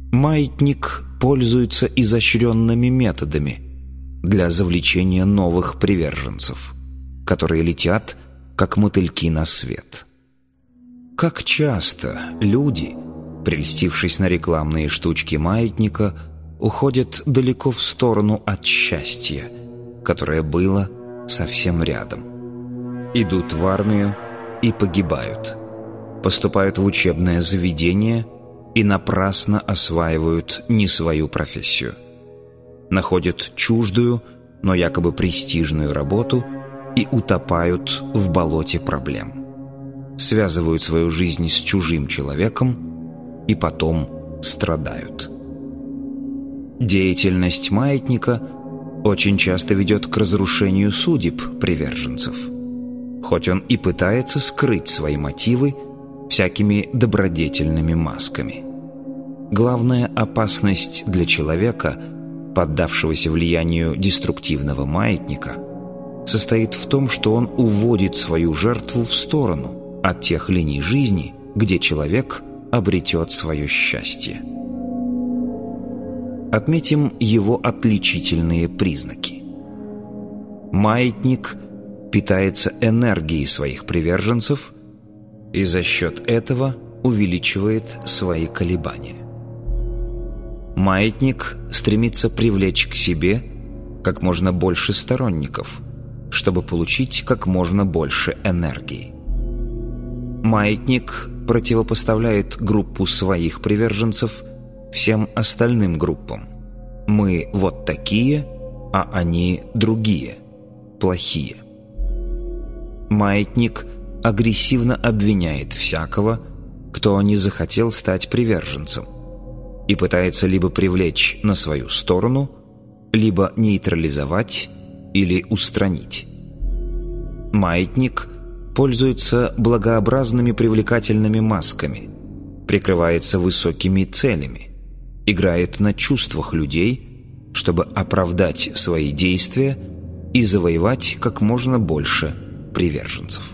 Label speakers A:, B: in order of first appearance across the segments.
A: Маятник пользуется изощренными методами для завлечения новых приверженцев, которые летят, как мотыльки на свет. Как часто люди, прельстившись на рекламные штучки маятника, уходят далеко в сторону от счастья, которое было совсем рядом. Идут в армию и погибают, поступают в учебное заведение и напрасно осваивают не свою профессию. Находят чуждую, но якобы престижную работу и утопают в болоте проблем. Связывают свою жизнь с чужим человеком и потом страдают. Деятельность маятника очень часто ведет к разрушению судеб приверженцев, хоть он и пытается скрыть свои мотивы всякими добродетельными масками. Главная опасность для человека, поддавшегося влиянию деструктивного маятника, состоит в том, что он уводит свою жертву в сторону от тех линий жизни, где человек обретет свое счастье. Отметим его отличительные признаки. Маятник питается энергией своих приверженцев и за счет этого увеличивает свои колебания. Маятник стремится привлечь к себе как можно больше сторонников, чтобы получить как можно больше энергии. Маятник противопоставляет группу своих приверженцев всем остальным группам. Мы вот такие, а они другие, плохие. Маятник агрессивно обвиняет всякого, кто не захотел стать приверженцем, и пытается либо привлечь на свою сторону, либо нейтрализовать или устранить. Маятник пользуется благообразными привлекательными масками, прикрывается высокими целями, играет на чувствах людей, чтобы оправдать свои действия и завоевать как можно больше приверженцев.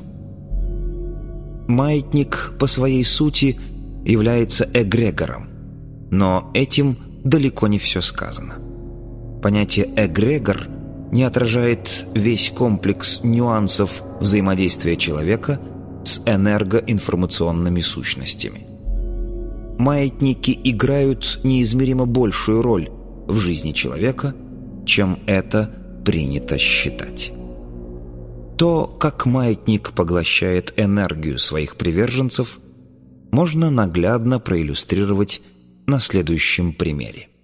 A: Маятник по своей сути является эгрегором, но этим далеко не все сказано. Понятие «эгрегор» не отражает весь комплекс нюансов взаимодействия человека с энергоинформационными сущностями. Маятники играют неизмеримо большую роль в жизни человека, чем это принято считать. То, как маятник поглощает энергию своих приверженцев, можно наглядно проиллюстрировать на следующем примере.